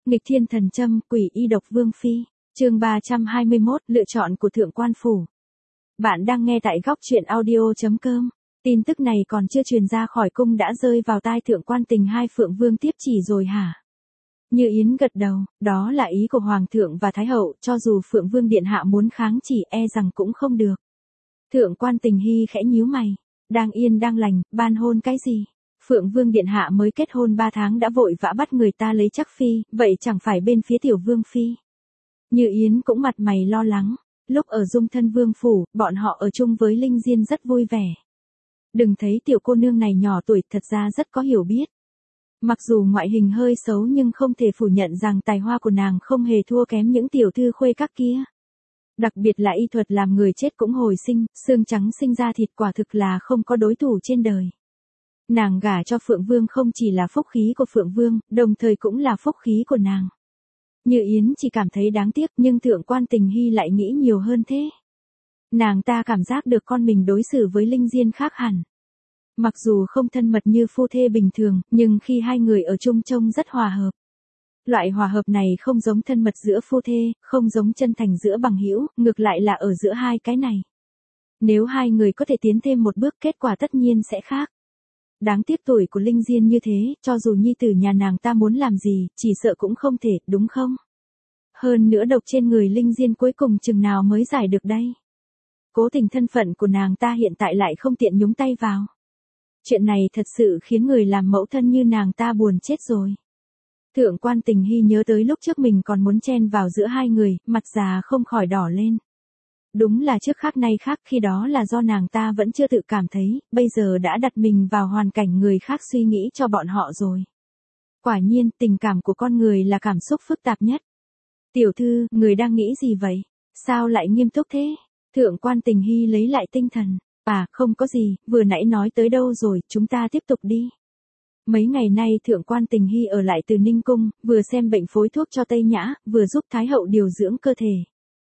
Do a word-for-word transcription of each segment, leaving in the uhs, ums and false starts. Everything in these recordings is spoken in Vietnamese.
Nghịch thiên thần châm, quỷ y độc vương phi. Chương ba trăm hai mươi mốt, lựa chọn của thượng quan phủ. Bạn đang nghe tại góc truyện audio chấm com. Tin tức này còn chưa truyền ra khỏi cung đã rơi vào tai thượng quan Tình hai Phượng Vương tiếp chỉ rồi hả? Như Yến gật đầu, đó là ý của Hoàng thượng và Thái hậu, cho dù Phượng Vương điện hạ muốn kháng chỉ e rằng cũng không được. Thượng quan Tình Hy khẽ nhíu mày, đang yên đang lành, ban hôn cái gì? Phượng Vương điện hạ mới kết hôn ba tháng đã vội vã bắt người ta lấy chắc phi, vậy chẳng phải bên phía tiểu vương phi. Như Yến cũng mặt mày lo lắng, lúc ở dung thân vương phủ, bọn họ ở chung với Linh Diên rất vui vẻ. Đừng thấy tiểu cô nương này nhỏ tuổi thật ra rất có hiểu biết. Mặc dù ngoại hình hơi xấu nhưng không thể phủ nhận rằng tài hoa của nàng không hề thua kém những tiểu thư khuê các kia. Đặc biệt là y thuật làm người chết cũng hồi sinh, xương trắng sinh ra thịt quả thực là không có đối thủ trên đời. Nàng gả cho Phượng Vương không chỉ là phúc khí của Phượng Vương, đồng thời cũng là phúc khí của nàng. Như Yến chỉ cảm thấy đáng tiếc nhưng thượng quan Tình Hy lại nghĩ nhiều hơn thế. Nàng ta cảm giác được con mình đối xử với Linh Diên khác hẳn. Mặc dù không thân mật như phu thê bình thường, nhưng khi hai người ở chung trông rất hòa hợp. Loại hòa hợp này không giống thân mật giữa phu thê, không giống chân thành giữa bằng hữu, ngược lại là ở giữa hai cái này. Nếu hai người có thể tiến thêm một bước kết quả tất nhiên sẽ khác. Đáng tiếc tuổi của Linh Diên như thế, cho dù nhi tử nhà nàng ta muốn làm gì, chỉ sợ cũng không thể, đúng không? Hơn nữa độc trên người Linh Diên cuối cùng chừng nào mới giải được đây. Cố tình thân phận của nàng ta hiện tại lại không tiện nhúng tay vào. Chuyện này thật sự khiến người làm mẫu thân như nàng ta buồn chết rồi. Thượng quan Tình Hy nhớ tới lúc trước mình còn muốn chen vào giữa hai người, mặt già không khỏi đỏ lên. Đúng là trước khác nay khác, khi đó là do nàng ta vẫn chưa tự cảm thấy, bây giờ đã đặt mình vào hoàn cảnh người khác suy nghĩ cho bọn họ rồi. Quả nhiên, tình cảm của con người là cảm xúc phức tạp nhất. Tiểu thư, người đang nghĩ gì vậy? Sao lại nghiêm túc thế? Thượng quan Tình Hy lấy lại tinh thần. À, không có gì, vừa nãy nói tới đâu rồi, chúng ta tiếp tục đi. Mấy ngày nay thượng quan Tình Hy ở lại từ Ninh Cung, vừa xem bệnh phối thuốc cho Tây Nhã, vừa giúp Thái hậu điều dưỡng cơ thể.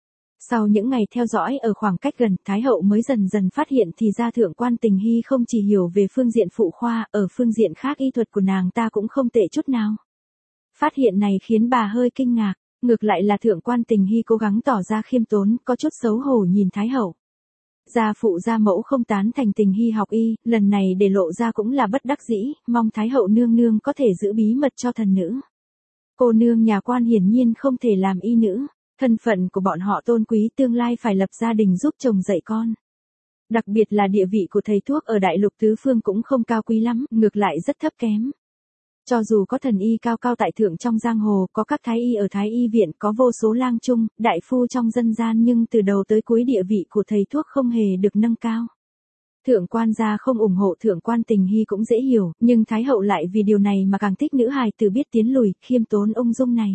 Sau những ngày theo dõi ở khoảng cách gần, Thái hậu mới dần dần phát hiện thì ra thượng quan Tình Hy không chỉ hiểu về phương diện phụ khoa, ở phương diện khác y thuật của nàng ta cũng không tệ chút nào. Phát hiện này khiến bà hơi kinh ngạc, ngược lại là thượng quan Tình Hy cố gắng tỏ ra khiêm tốn, có chút xấu hổ nhìn Thái hậu. Gia phụ gia mẫu không tán thành Tình Hy học y, lần này để lộ ra cũng là bất đắc dĩ, mong Thái hậu nương nương có thể giữ bí mật cho thần nữ. Cô nương nhà quan hiển nhiên không thể làm y nữ. Thân phận của bọn họ tôn quý, tương lai phải lập gia đình giúp chồng dạy con. Đặc biệt là địa vị của thầy thuốc ở đại lục tứ phương cũng không cao quý lắm, ngược lại rất thấp kém. Cho dù có thần y cao cao tại thượng trong giang hồ, có các thái y ở thái y viện, có vô số lang trung, đại phu trong dân gian nhưng từ đầu tới cuối địa vị của thầy thuốc không hề được nâng cao. Thượng quan gia không ủng hộ thượng quan Tình Hy cũng dễ hiểu, nhưng Thái hậu lại vì điều này mà càng thích nữ hài tử biết tiến lùi, khiêm tốn ung dung này.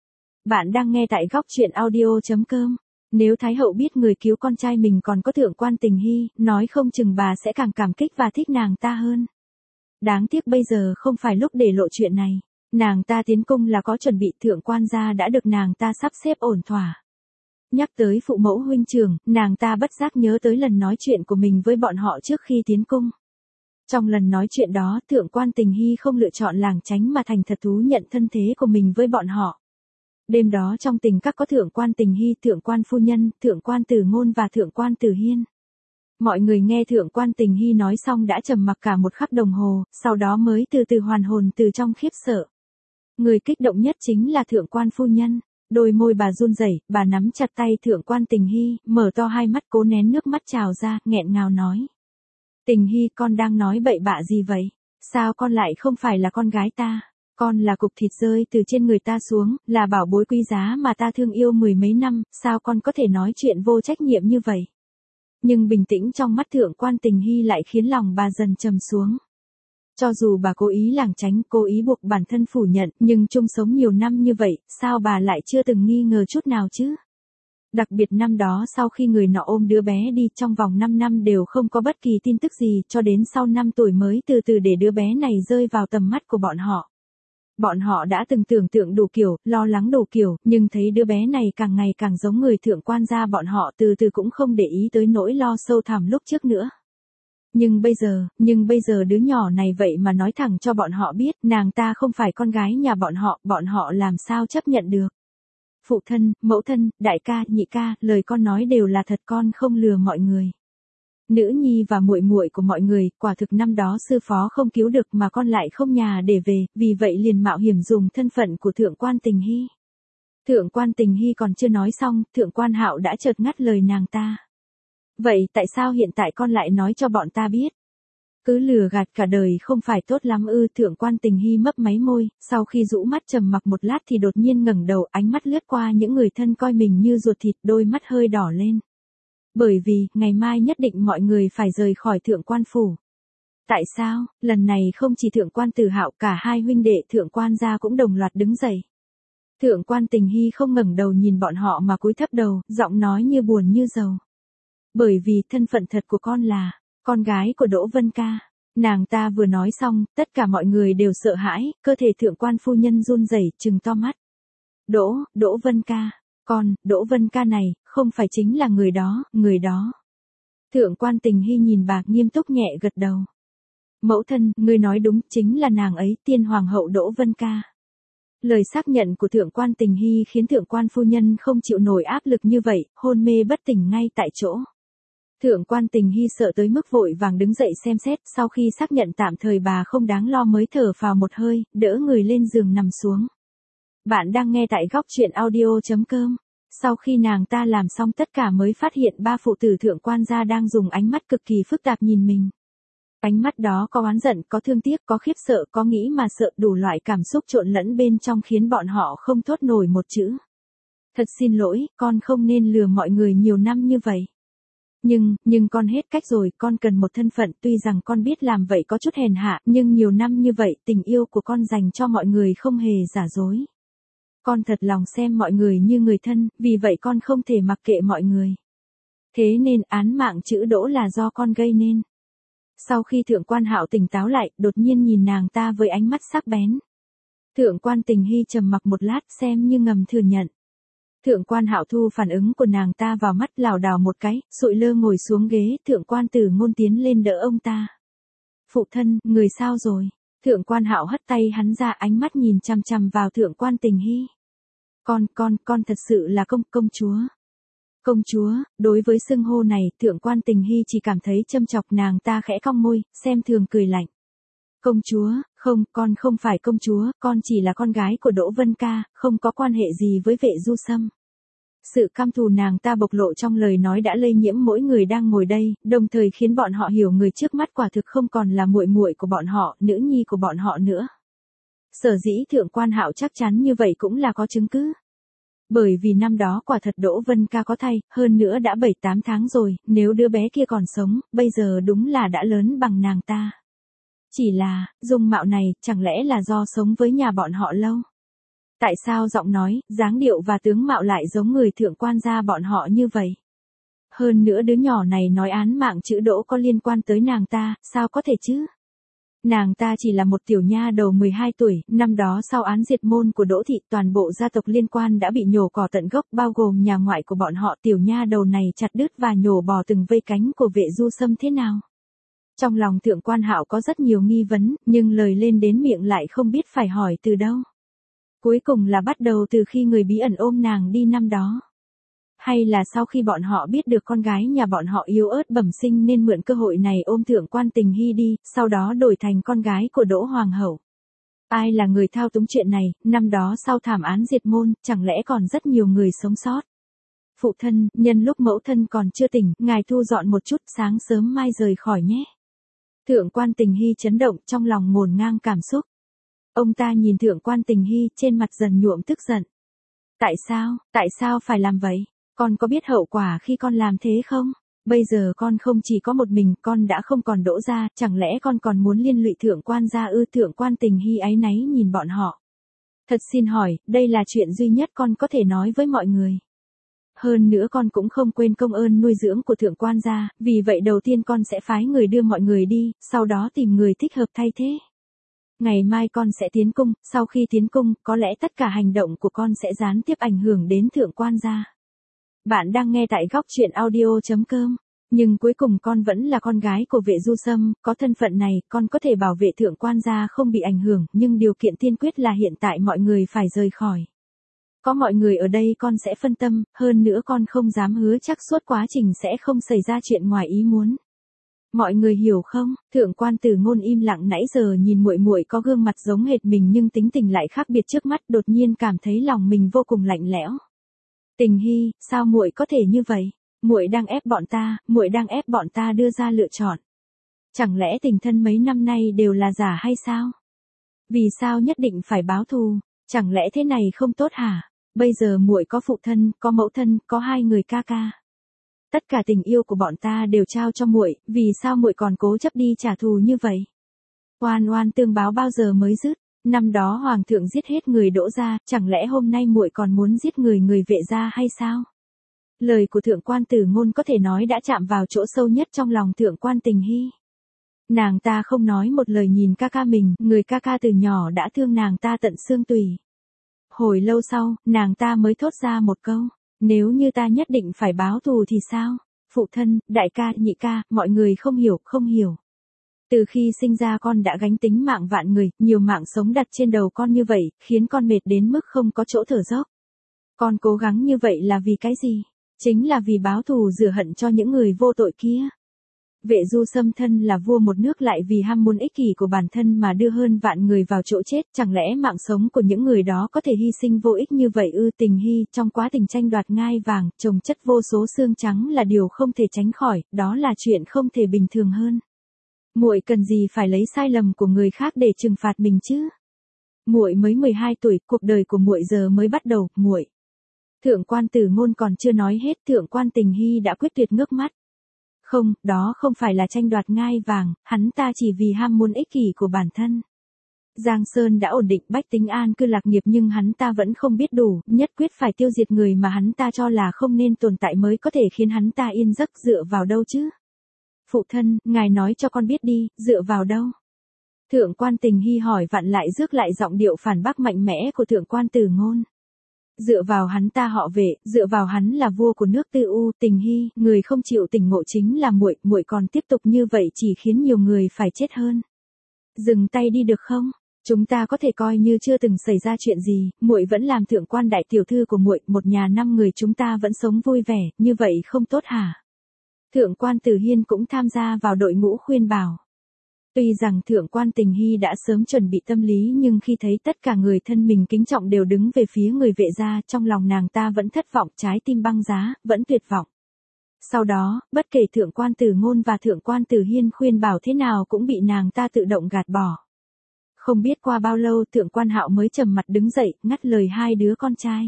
Bạn đang nghe tại góc truyện audio chấm com. Nếu Thái hậu biết người cứu con trai mình còn có thượng quan Tình Hy, nói không chừng bà sẽ càng cảm kích và thích nàng ta hơn. Đáng tiếc bây giờ không phải lúc để lộ chuyện này. Nàng ta tiến cung là có chuẩn bị, thượng quan gia đã được nàng ta sắp xếp ổn thỏa. Nhắc tới phụ mẫu huynh trưởng, nàng ta bất giác nhớ tới lần nói chuyện của mình với bọn họ trước khi tiến cung. Trong lần nói chuyện đó, thượng quan Tình Hy không lựa chọn lảng tránh mà thành thật thú nhận thân thế của mình với bọn họ. Đêm đó trong tình các có thượng quan Tình Hy, thượng quan phu nhân, thượng quan Tử Ngôn và thượng quan Tử Hiên. Mọi người nghe thượng quan Tình Hy nói xong đã trầm mặc cả một khắc đồng hồ, sau đó mới từ từ hoàn hồn từ trong khiếp sợ. Người kích động nhất chính là thượng quan phu nhân, đôi môi bà run rẩy, bà nắm chặt tay thượng quan Tình Hy, mở to hai mắt cố nén nước mắt trào ra, nghẹn ngào nói. Tình Hy, con đang nói bậy bạ gì vậy? Sao con lại không phải là con gái ta? Con là cục thịt rơi từ trên người ta xuống, là bảo bối quý giá mà ta thương yêu mười mấy năm, sao con có thể nói chuyện vô trách nhiệm như vậy? Nhưng bình tĩnh trong mắt thượng quan Tình Hy lại khiến lòng bà dần trầm xuống. Cho dù bà cố ý lảng tránh, cố ý buộc bản thân phủ nhận, nhưng chung sống nhiều năm như vậy, sao bà lại chưa từng nghi ngờ chút nào chứ? Đặc biệt năm đó sau khi người nọ ôm đứa bé đi, trong vòng năm năm đều không có bất kỳ tin tức gì, cho đến sau năm tuổi mới từ từ để đứa bé này rơi vào tầm mắt của bọn họ. Bọn họ đã từng tưởng tượng đủ kiểu, lo lắng đủ kiểu, nhưng thấy đứa bé này càng ngày càng giống người thượng quan gia, bọn họ từ từ cũng không để ý tới nỗi lo sâu thẳm lúc trước nữa. Nhưng bây giờ, nhưng bây giờ đứa nhỏ này vậy mà nói thẳng cho bọn họ biết, nàng ta không phải con gái nhà bọn họ, bọn họ làm sao chấp nhận được. Phụ thân, mẫu thân, đại ca, nhị ca, lời con nói đều là thật, con không lừa mọi người. Nữ nhi và muội muội của mọi người, quả thực năm đó sư phó không cứu được mà con lại không nhà để về, vì vậy liền mạo hiểm dùng thân phận của thượng quan Tình Hy. Thượng quan Tình Hy còn chưa nói xong, thượng quan Hạo đã chợt ngắt lời nàng ta. Vậy tại sao hiện tại con lại nói cho bọn ta biết? Cứ lừa gạt cả đời không phải tốt lắm ư? Thượng quan Tình Hy mấp máy môi, sau khi rũ mắt trầm mặc một lát thì đột nhiên ngẩng đầu, ánh mắt lướt qua những người thân coi mình như ruột thịt, đôi mắt hơi đỏ lên. Bởi vì, ngày mai nhất định mọi người phải rời khỏi thượng quan phủ. Tại sao, lần này không chỉ thượng quan Tử Hạo, cả hai huynh đệ thượng quan gia cũng đồng loạt đứng dậy. Thượng quan Tình Hy không ngẩng đầu nhìn bọn họ mà cúi thấp đầu, giọng nói như buồn như dầu. Bởi vì thân phận thật của con là con gái của Đỗ Vân Ca. Nàng ta vừa nói xong, tất cả mọi người đều sợ hãi, cơ thể thượng quan phu nhân run rẩy, trừng to mắt. Đỗ, Đỗ Vân Ca, con, Đỗ Vân Ca này, không phải chính là người đó, người đó. Thượng quan Tình Hy nhìn bà, nghiêm túc nhẹ gật đầu. Mẫu thân, ngươi nói đúng, chính là nàng ấy, tiên hoàng hậu Đỗ Vân Ca. Lời xác nhận của thượng quan Tình Hy khiến thượng quan phu nhân không chịu nổi áp lực như vậy, hôn mê bất tỉnh ngay tại chỗ. Thượng quan Tình Hy sợ tới mức vội vàng đứng dậy xem xét, sau khi xác nhận tạm thời bà không đáng lo mới thở phào một hơi, đỡ người lên giường nằm xuống. Bạn đang nghe tại góc truyện audio chấm com. Sau khi nàng ta làm xong tất cả mới phát hiện ba phụ tử thượng quan gia đang dùng ánh mắt cực kỳ phức tạp nhìn mình. Ánh mắt đó có oán giận, có thương tiếc, có khiếp sợ, có nghĩ mà sợ, đủ loại cảm xúc trộn lẫn bên trong khiến bọn họ không thốt nổi một chữ. Thật xin lỗi, con không nên lừa mọi người nhiều năm như vậy. Nhưng, nhưng con hết cách rồi, con cần một thân phận, tuy rằng con biết làm vậy có chút hèn hạ, nhưng nhiều năm như vậy, tình yêu của con dành cho mọi người không hề giả dối. Con thật lòng xem mọi người như người thân, vì vậy con không thể mặc kệ mọi người. Thế nên án mạng chữ Đỗ là do con gây nên. Sau khi thượng quan Hạo tỉnh táo lại, đột nhiên nhìn nàng ta với ánh mắt sắc bén. Thượng quan Tình Hy trầm mặc một lát xem như ngầm thừa nhận. Thượng quan Hạo thu phản ứng của nàng ta vào mắt, lảo đảo một cái, sụi lơ ngồi xuống ghế, thượng quan Tử Ngôn tiến lên đỡ ông ta. Phụ thân, người sao rồi? Thượng quan Hạo hất tay hắn ra, ánh mắt nhìn chằm chằm vào thượng quan Tình Hy. Con, con, con thật sự là công, công chúa. Công chúa, đối với xưng hô này, thượng quan Tình Hy chỉ cảm thấy châm chọc, nàng ta khẽ cong môi, xem thường cười lạnh. Công chúa, không, con không phải công chúa, con chỉ là con gái của Đỗ Vân Ca, không có quan hệ gì với Vệ Du Sâm. Sự căm thù nàng ta bộc lộ trong lời nói đã lây nhiễm mỗi người đang ngồi đây, đồng thời khiến bọn họ hiểu người trước mắt quả thực không còn là muội muội của bọn họ, nữ nhi của bọn họ nữa. Sở dĩ thượng quan Hạo chắc chắn như vậy cũng là có chứng cứ. Bởi vì năm đó quả thật Đỗ Vân Ca có thai, hơn nữa đã bảy tám tháng rồi, nếu đứa bé kia còn sống, bây giờ đúng là đã lớn bằng nàng ta. Chỉ là, dung mạo này, chẳng lẽ là do sống với nhà bọn họ lâu? Tại sao giọng nói, dáng điệu và tướng mạo lại giống người thượng quan gia bọn họ như vậy? Hơn nữa đứa nhỏ này nói án mạng chữ Đỗ có liên quan tới nàng ta, sao có thể chứ? Nàng ta chỉ là một tiểu nha đầu mười hai tuổi, năm đó sau án diệt môn của Đỗ thị, toàn bộ gia tộc liên quan đã bị nhổ cỏ tận gốc, bao gồm nhà ngoại của bọn họ. Tiểu nha đầu này chặt đứt và nhổ bỏ từng vây cánh của Vệ Du Sâm thế nào? Trong lòng thượng quan Hạo có rất nhiều nghi vấn, nhưng lời lên đến miệng lại không biết phải hỏi từ đâu. Cuối cùng là bắt đầu từ khi người bí ẩn ôm nàng đi năm đó. Hay là sau khi bọn họ biết được con gái nhà bọn họ yếu ớt bẩm sinh nên mượn cơ hội này ôm thượng quan Tình Hy đi, sau đó đổi thành con gái của Đỗ Hoàng hậu. Ai là người thao túng chuyện này, năm đó sau thảm án diệt môn, chẳng lẽ còn rất nhiều người sống sót? Phụ thân, nhân lúc mẫu thân còn chưa tỉnh, ngài thu dọn một chút, sáng sớm mai rời khỏi nhé. Thượng quan Tình Hy chấn động, trong lòng ngổn ngang cảm xúc. Ông ta nhìn thượng quan Tình Hy, trên mặt dần nhuộm tức giận. Tại sao, tại sao phải làm vậy? Con có biết hậu quả khi con làm thế không? Bây giờ con không chỉ có một mình, con đã không còn Đỗ gia, chẳng lẽ con còn muốn liên lụy thượng quan gia ư? Thượng quan Tình Hy áy náy nhìn bọn họ. Thật xin hỏi, đây là chuyện duy nhất con có thể nói với mọi người. Hơn nữa con cũng không quên công ơn nuôi dưỡng của thượng quan gia, vì vậy đầu tiên con sẽ phái người đưa mọi người đi, sau đó tìm người thích hợp thay thế. Ngày mai con sẽ tiến cung, sau khi tiến cung, có lẽ tất cả hành động của con sẽ gián tiếp ảnh hưởng đến thượng quan gia. Bạn đang nghe tại góc truyện audio chấm com. Nhưng cuối cùng con vẫn là con gái của vệ du sâm, có thân phận này, con có thể bảo vệ thượng quan gia không bị ảnh hưởng, nhưng điều kiện tiên quyết là hiện tại mọi người phải rời khỏi. Có mọi người ở đây con sẽ phân tâm, hơn nữa con không dám hứa chắc suốt quá trình sẽ không xảy ra chuyện ngoài ý muốn. Mọi người hiểu không? Thượng quan Tử Ngôn im lặng nãy giờ nhìn muội muội có gương mặt giống hệt mình nhưng tính tình lại khác biệt trước mắt, đột nhiên cảm thấy lòng mình vô cùng lạnh lẽo. Tình Hy, sao muội có thể như vậy? Muội đang ép bọn ta, muội đang ép bọn ta đưa ra lựa chọn. Chẳng lẽ tình thân mấy năm nay đều là giả hay sao? Vì sao nhất định phải báo thù? Chẳng lẽ thế này không tốt hả? Bây giờ muội có phụ thân, có mẫu thân, có hai người ca ca. Tất cả tình yêu của bọn ta đều trao cho muội, vì sao muội còn cố chấp đi trả thù như vậy? Oan oan tương báo bao giờ mới dứt? Năm đó hoàng thượng giết hết người Đỗ gia, chẳng lẽ hôm nay muội còn muốn giết người người Vệ gia hay sao? Lời của thượng quan Tử Ngôn có thể nói đã chạm vào chỗ sâu nhất trong lòng thượng quan Tình Hy. Nàng ta không nói một lời nhìn ca ca mình, người ca ca từ nhỏ đã thương nàng ta tận xương tủy. Hồi lâu sau, nàng ta mới thốt ra một câu, nếu như ta nhất định phải báo thù thì sao? Phụ thân, đại ca, nhị ca, mọi người không hiểu, không hiểu. Từ khi sinh ra con đã gánh tính mạng vạn người, nhiều mạng sống đặt trên đầu con như vậy, khiến con mệt đến mức không có chỗ thở dốc. Con cố gắng như vậy là vì cái gì? Chính là vì báo thù rửa hận cho những người vô tội kia. Vệ du sâm thân là vua một nước lại vì ham muốn ích kỷ của bản thân mà đưa hơn vạn người vào chỗ chết, chẳng lẽ mạng sống của những người đó có thể hy sinh vô ích như vậy ư? Tình Hy, trong quá trình tranh đoạt ngai vàng, chồng chất vô số xương trắng là điều không thể tránh khỏi, đó là chuyện không thể bình thường hơn. Muội cần gì phải lấy sai lầm của người khác để trừng phạt mình chứ? Muội mới mười hai tuổi, cuộc đời của muội giờ mới bắt đầu, muội. Thượng quan Tử Ngôn còn chưa nói hết, thượng quan Tình Hy đã quyết tuyệt ngước mắt. Không, đó không phải là tranh đoạt ngai vàng, hắn ta chỉ vì ham muốn ích kỷ của bản thân. Giang Sơn đã ổn định, bách tính an cư lạc nghiệp nhưng hắn ta vẫn không biết đủ, nhất quyết phải tiêu diệt người mà hắn ta cho là không nên tồn tại mới có thể khiến hắn ta yên giấc, dựa vào đâu chứ? Phụ thân, ngài nói cho con biết đi, dựa vào đâu? Thượng quan Tình Hy hỏi vặn lại rước lại giọng điệu phản bác mạnh mẽ của thượng quan Tử Ngôn. Dựa vào hắn ta họ Vệ, dựa vào hắn là vua của nước Tư U. Tình Hy, người không chịu tỉnh ngộ chính là muội, muội còn tiếp tục như vậy chỉ khiến nhiều người phải chết hơn. Dừng tay đi được không? Chúng ta có thể coi như chưa từng xảy ra chuyện gì, muội vẫn làm thượng quan đại tiểu thư của muội, một nhà năm người chúng ta vẫn sống vui vẻ, như vậy không tốt hả? Thượng quan Tử Hiên cũng tham gia vào đội ngũ khuyên bảo. Tuy rằng thượng quan Tình Hy đã sớm chuẩn bị tâm lý nhưng khi thấy tất cả người thân mình kính trọng đều đứng về phía người Vệ gia, trong lòng nàng ta vẫn thất vọng, trái tim băng giá, vẫn tuyệt vọng. Sau đó, bất kể thượng quan Tử Ngôn và thượng quan Tử Hiên khuyên bảo thế nào cũng bị nàng ta tự động gạt bỏ. Không biết qua bao lâu thượng quan Hạo mới trầm mặt đứng dậy, ngắt lời hai đứa con trai.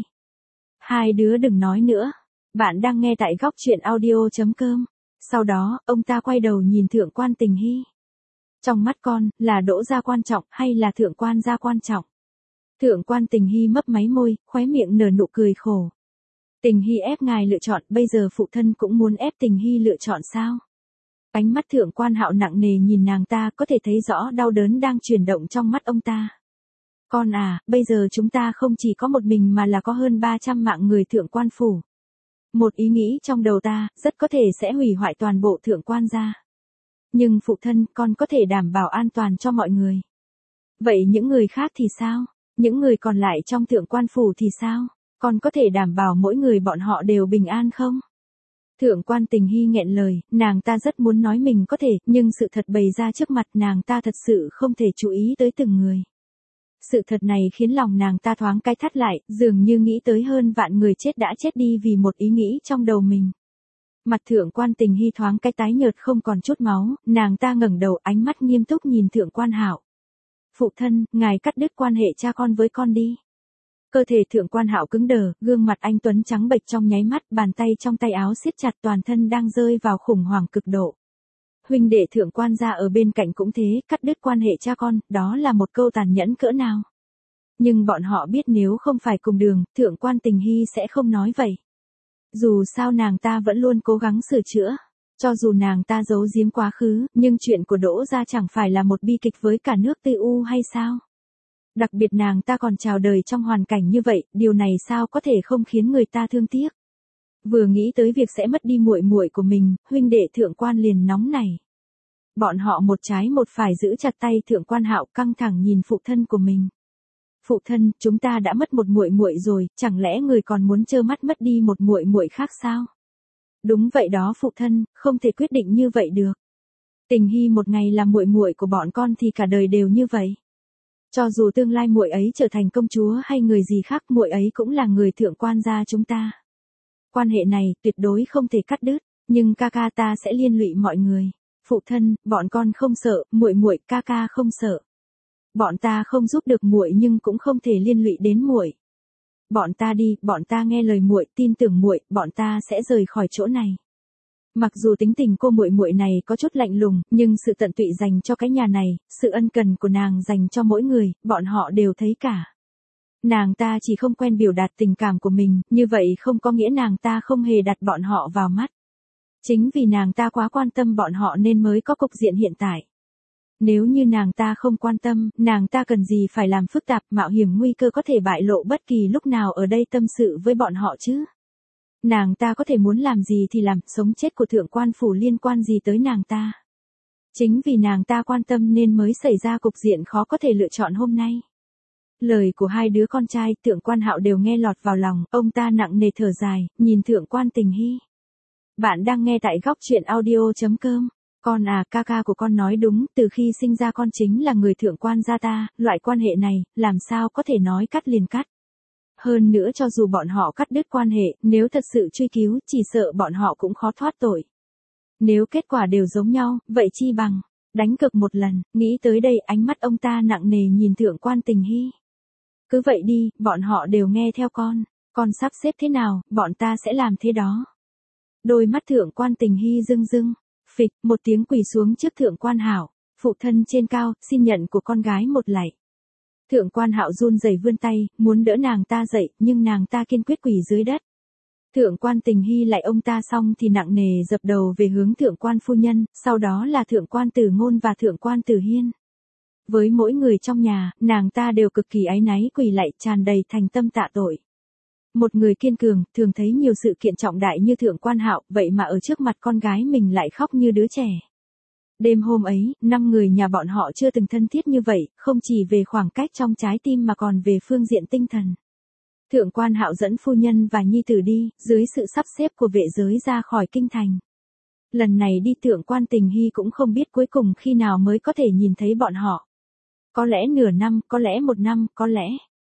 Hai đứa đừng nói nữa. Bạn đang nghe tại góc truyện audio chấm com. Sau đó, ông ta quay đầu nhìn thượng quan Tình Hy. Trong mắt con, là Đỗ gia quan trọng hay là thượng quan gia quan trọng? Thượng quan Tình Hy mấp máy môi, khóe miệng nở nụ cười khổ. Tình Hy ép ngài lựa chọn, bây giờ phụ thân cũng muốn ép Tình Hy lựa chọn sao? Ánh mắt thượng quan Hạo nặng nề nhìn nàng ta, có thể thấy rõ đau đớn đang chuyển động trong mắt ông ta. Con à, bây giờ chúng ta không chỉ có một mình mà là có hơn ba trăm mạng người thượng quan phủ. Một ý nghĩ trong đầu ta, rất có thể sẽ hủy hoại toàn bộ thượng quan gia. Nhưng phụ thân, con có thể đảm bảo an toàn cho mọi người. Vậy những người khác thì sao? Những người còn lại trong thượng quan phủ thì sao? Con có thể đảm bảo mỗi người bọn họ đều bình an không? Thượng quan Tình Hy nghẹn lời, nàng ta rất muốn nói mình có thể, nhưng sự thật bày ra trước mặt nàng ta thật sự không thể chú ý tới từng người. Sự thật này khiến lòng nàng ta thoáng cái thắt lại, dường như nghĩ tới hơn vạn người chết đã chết đi vì một ý nghĩ trong đầu mình. Mặt thượng quan Tình Hy thoáng cái tái nhợt không còn chút máu, nàng ta ngẩng đầu ánh mắt nghiêm túc nhìn thượng quan Hạo. Phụ thân, ngài cắt đứt quan hệ cha con với con đi. Cơ thể thượng quan Hạo cứng đờ, gương mặt anh tuấn trắng bệch trong nháy mắt, bàn tay trong tay áo siết chặt, toàn thân đang rơi vào khủng hoảng cực độ. Huynh đệ thượng quan gia ở bên cạnh cũng thế, cắt đứt quan hệ cha con, đó là một câu tàn nhẫn cỡ nào. Nhưng bọn họ biết nếu không phải cùng đường, thượng quan Tình Hy sẽ không nói vậy. Dù sao nàng ta vẫn luôn cố gắng sửa chữa. Cho dù nàng ta giấu giếm quá khứ, nhưng chuyện của Đỗ gia chẳng phải là một bi kịch với cả nước Tư U hay sao? Đặc biệt nàng ta còn chào đời trong hoàn cảnh như vậy, điều này sao có thể không khiến người ta thương tiếc. Vừa nghĩ tới việc sẽ mất đi muội muội của mình, huynh đệ thượng quan liền nóng nảy. Bọn họ một trái một phải giữ chặt tay thượng quan Hạo, căng thẳng nhìn phụ thân của mình. Phụ thân, chúng ta đã mất một muội muội rồi, chẳng lẽ người còn muốn trơ mắt mất đi một muội muội khác sao? Đúng vậy đó phụ thân, không thể quyết định như vậy được. Tình Hy một ngày là muội muội của bọn con thì cả đời đều như vậy. Cho dù tương lai muội ấy trở thành công chúa hay người gì khác, muội ấy cũng là người thượng quan gia chúng ta. Quan hệ này tuyệt đối không thể cắt đứt, nhưng ca ca ta sẽ liên lụy mọi người. Phụ thân, bọn con không sợ, muội muội, ca ca không sợ. Bọn ta không giúp được muội nhưng cũng không thể liên lụy đến muội. Bọn ta đi, bọn ta nghe lời muội, tin tưởng muội, bọn ta sẽ rời khỏi chỗ này. Mặc dù tính tình cô muội muội này có chút lạnh lùng, nhưng sự tận tụy dành cho cái nhà này, sự ân cần của nàng dành cho mỗi người, bọn họ đều thấy cả. Nàng ta chỉ không quen biểu đạt tình cảm của mình, như vậy không có nghĩa nàng ta không hề đặt bọn họ vào mắt. Chính vì nàng ta quá quan tâm bọn họ nên mới có cục diện hiện tại. Nếu như nàng ta không quan tâm, nàng ta cần gì phải làm phức tạp, mạo hiểm nguy cơ có thể bại lộ bất kỳ lúc nào ở đây tâm sự với bọn họ chứ. Nàng ta có thể muốn làm gì thì làm, sống chết của thượng quan phủ liên quan gì tới nàng ta. Chính vì nàng ta quan tâm nên mới xảy ra cục diện khó có thể lựa chọn hôm nay. Lời của hai đứa con trai thượng quan Hạo đều nghe lọt vào lòng, ông ta nặng nề thở dài, nhìn thượng quan Tình Hy. Bạn đang nghe tại góc truyện audio chấm com. Con à, ca ca của con nói đúng, từ khi sinh ra con chính là người thượng quan gia ta, loại quan hệ này, làm sao có thể nói cắt liền cắt. Hơn nữa cho dù bọn họ cắt đứt quan hệ, nếu thật sự truy cứu, chỉ sợ bọn họ cũng khó thoát tội. Nếu kết quả đều giống nhau, vậy chi bằng đánh cược một lần. Nghĩ tới đây, ánh mắt ông ta nặng nề nhìn thượng quan Tình Hy. Cứ vậy đi, bọn họ đều nghe theo con, con sắp xếp thế nào, bọn ta sẽ làm thế đó. Đôi mắt thượng quan Tình Hy rưng rưng, phịch, một tiếng quỳ xuống trước thượng quan Hạo, phụ thân trên cao, xin nhận của con gái một lạy. Thượng quan Hạo run rẩy vươn tay, muốn đỡ nàng ta dậy, nhưng nàng ta kiên quyết quỳ dưới đất. Thượng quan Tình Hy lạy ông ta xong thì nặng nề dập đầu về hướng thượng quan phu nhân, sau đó là thượng quan Tử Ngôn và thượng quan Tử Hiên. Với mỗi người trong nhà, nàng ta đều cực kỳ áy náy quỳ lạy, tràn đầy thành tâm tạ tội. Một người kiên cường, thường thấy nhiều sự kiện trọng đại như thượng quan Hạo, vậy mà ở trước mặt con gái mình lại khóc như đứa trẻ. Đêm hôm ấy, năm người nhà bọn họ chưa từng thân thiết như vậy, không chỉ về khoảng cách trong trái tim mà còn về phương diện tinh thần. Thượng quan Hạo dẫn phu nhân và nhi tử đi, dưới sự sắp xếp của vệ giới ra khỏi kinh thành. Lần này đi thượng quan Tình Hy cũng không biết cuối cùng khi nào mới có thể nhìn thấy bọn họ. Có lẽ nửa năm, có lẽ một năm, có lẽ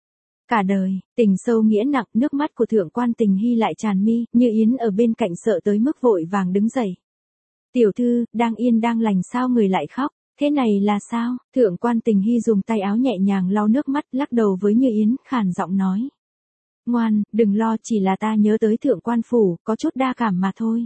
cả đời. Tình sâu nghĩa nặng, nước mắt của thượng quan Tình Hy lại tràn mi, Như Yến ở bên cạnh sợ tới mức vội vàng đứng dậy. Tiểu thư, đang yên đang lành sao người lại khóc, thế này là sao? Thượng quan Tình Hy dùng tay áo nhẹ nhàng lau nước mắt, lắc đầu với Như Yến, khàn giọng nói. Ngoan, đừng lo, chỉ là ta nhớ tới thượng quan phủ, có chút đa cảm mà thôi.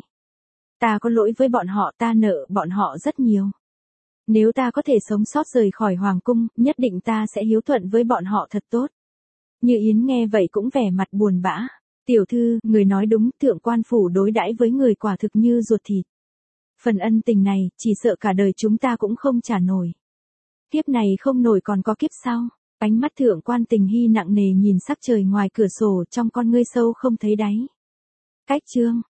Ta có lỗi với bọn họ, ta nợ bọn họ rất nhiều. Nếu ta có thể sống sót rời khỏi hoàng cung, nhất định ta sẽ hiếu thuận với bọn họ thật tốt. Như Yến nghe vậy cũng vẻ mặt buồn bã. Tiểu thư, người nói đúng, thượng quan phủ đối đãi với người quả thực như ruột thịt. Phần ân tình này, chỉ sợ cả đời chúng ta cũng không trả nổi. Kiếp này không nổi còn có kiếp sau. Ánh mắt thượng quan Tình Hy nặng nề nhìn sắc trời ngoài cửa sổ, trong con ngươi sâu không thấy đáy. Cách chương